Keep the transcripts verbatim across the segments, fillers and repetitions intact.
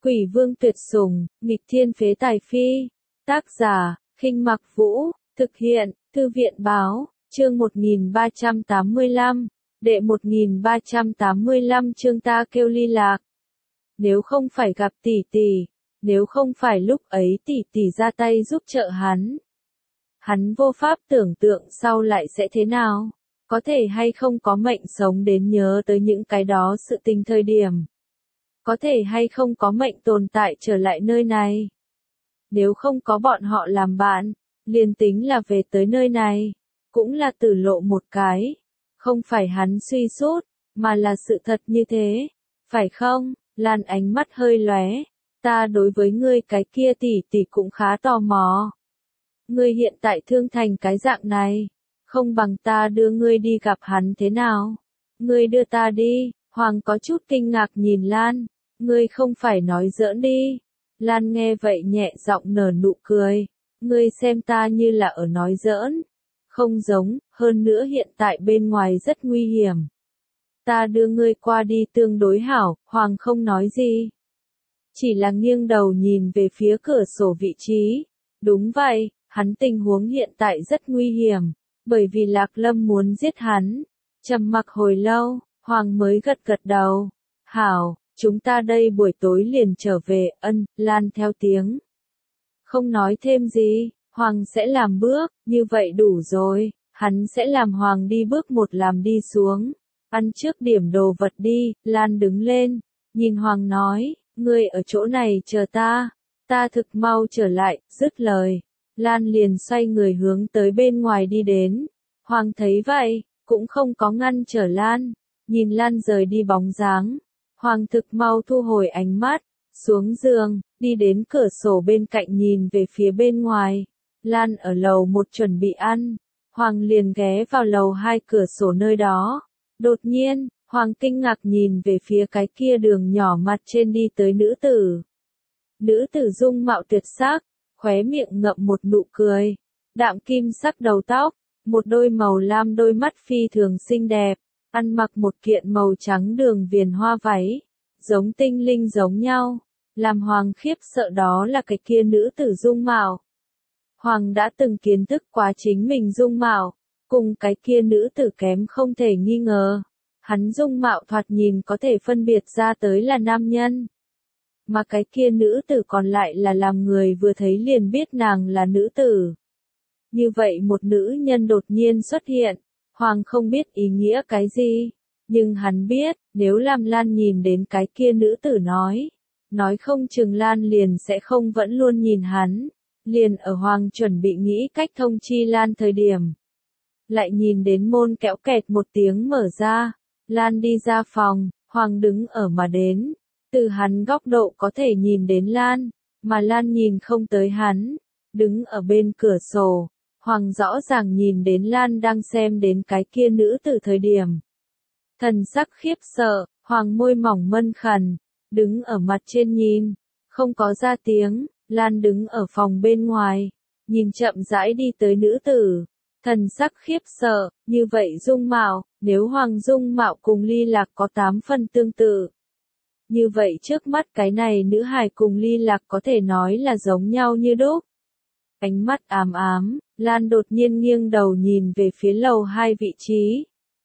Quỷ vương tuyệt sủng, nghịch thiên phế tài phi. Tác giả, Khinh Mặc Vũ, thực hiện, Thư viện báo, chương một nghìn ba trăm tám mươi lăm, đệ một nghìn ba trăm tám mươi lăm chương ta kêu ly lạc. Nếu không phải gặp tỷ tỷ, nếu không phải lúc ấy tỷ tỷ ra tay giúp trợ hắn, hắn vô pháp tưởng tượng sau lại sẽ thế nào, có thể hay không có mệnh sống đến nhớ tới những cái đó sự tình thời điểm. Có thể hay không có mệnh tồn tại trở lại nơi này. Nếu không có bọn họ làm bạn, liền tính là về tới nơi này, cũng là tử lộ một cái. Không phải hắn suy sút, mà là sự thật như thế. Phải không? Lan ánh mắt hơi lóe. Ta đối với ngươi cái kia tỷ tỷ cũng khá tò mò. Ngươi hiện tại thương thành cái dạng này, không bằng ta đưa ngươi đi gặp hắn thế nào? Ngươi đưa ta đi. Hoàng có chút kinh ngạc nhìn Lan, ngươi không phải nói giỡn đi. Lan nghe vậy nhẹ giọng nở nụ cười, ngươi xem ta như là ở nói giỡn. Không giống, hơn nữa hiện tại bên ngoài rất nguy hiểm. Ta đưa ngươi qua đi tương đối hảo, Hoàng không nói gì. Chỉ là nghiêng đầu nhìn về phía cửa sổ vị trí. Đúng vậy, hắn tình huống hiện tại rất nguy hiểm, bởi vì Lạc Lâm muốn giết hắn. Trầm mặc hồi lâu, Hoàng mới gật gật đầu. Hảo, chúng ta đây buổi tối liền trở về, ân, Lan theo tiếng. Không nói thêm gì, Hoàng sẽ làm bước, như vậy đủ rồi, hắn sẽ làm Hoàng đi bước một làm đi xuống. Ăn trước điểm đồ vật đi, Lan đứng lên, nhìn Hoàng nói, ngươi ở chỗ này chờ ta, ta thực mau trở lại, dứt lời. Lan liền xoay người hướng tới bên ngoài đi đến. Hoàng thấy vậy, cũng không có ngăn trở Lan. Nhìn Lan rời đi bóng dáng, Hoàng thực mau thu hồi ánh mắt, xuống giường, đi đến cửa sổ bên cạnh nhìn về phía bên ngoài. Lan ở lầu một chuẩn bị ăn, Hoàng liền ghé vào lầu hai cửa sổ nơi đó. Đột nhiên, Hoàng kinh ngạc nhìn về phía cái kia đường nhỏ mặt trên đi tới nữ tử. Nữ tử dung mạo tuyệt sắc, khóe miệng ngậm một nụ cười, đạm kim sắc đầu tóc, một đôi màu lam đôi mắt phi thường xinh đẹp. Ăn mặc một kiện màu trắng đường viền hoa váy, giống tinh linh giống nhau, làm Hoàng khiếp sợ đó là cái kia nữ tử dung mạo. Hoàng đã từng kiến thức quá chính mình dung mạo, cùng cái kia nữ tử kém không thể nghi ngờ. Hắn dung mạo thoạt nhìn có thể phân biệt ra tới là nam nhân. Mà cái kia nữ tử còn lại là làm người vừa thấy liền biết nàng là nữ tử. Như vậy một nữ nhân đột nhiên xuất hiện. Hoàng không biết ý nghĩa cái gì, nhưng hắn biết, nếu làm Lan nhìn đến cái kia nữ tử nói, nói không chừng Lan liền sẽ không vẫn luôn nhìn hắn, liền ở Hoàng chuẩn bị nghĩ cách thông chi Lan thời điểm. Lại nhìn đến môn kéo kẹt một tiếng mở ra, Lan đi ra phòng, Hoàng đứng ở mà đến, từ hắn góc độ có thể nhìn đến Lan, mà Lan nhìn không tới hắn, đứng ở bên cửa sổ. Hoàng rõ ràng nhìn đến Lan đang xem đến cái kia nữ từ thời điểm. Thần sắc khiếp sợ, Hoàng môi mỏng mân khẩn, đứng ở mặt trên nhìn, không có ra tiếng. Lan đứng ở phòng bên ngoài, nhìn chậm rãi đi tới nữ tử. Thần sắc khiếp sợ, như vậy dung mạo, nếu Hoàng dung mạo cùng Ly Lạc có tám phần tương tự. Như vậy trước mắt cái này nữ hài cùng Ly Lạc có thể nói là giống nhau như đúc. Ánh mắt ám ám, Lan đột nhiên nghiêng đầu nhìn về phía lầu hai vị trí.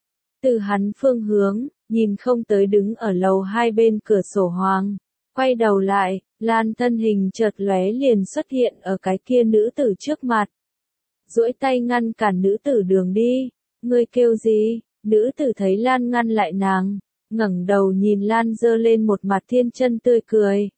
Từ hắn phương hướng, nhìn không tới đứng ở lầu hai bên cửa sổ Hoàng. Quay đầu lại, Lan thân hình chợt lóe liền xuất hiện ở cái kia nữ tử trước mặt. Duỗi tay ngăn cản nữ tử đường đi. Ngươi kêu gì? Nữ tử thấy Lan ngăn lại nàng, ngẩng đầu nhìn Lan giơ lên một mặt thiên chân tươi cười.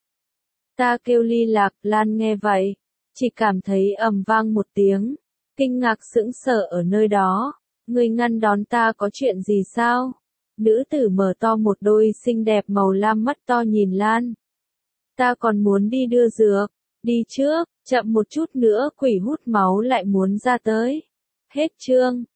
Ta kêu Ly Lạc. Lan nghe vậy, chỉ cảm thấy ầm vang một tiếng, kinh ngạc sững sờ ở nơi đó. Ngươi ngăn đón ta có chuyện gì sao? Nữ tử mở to một đôi xinh đẹp màu lam mắt to nhìn Lan. Ta còn muốn đi đưa dược, đi trước, chậm một chút nữa quỷ hút máu lại muốn ra tới. Hết chương.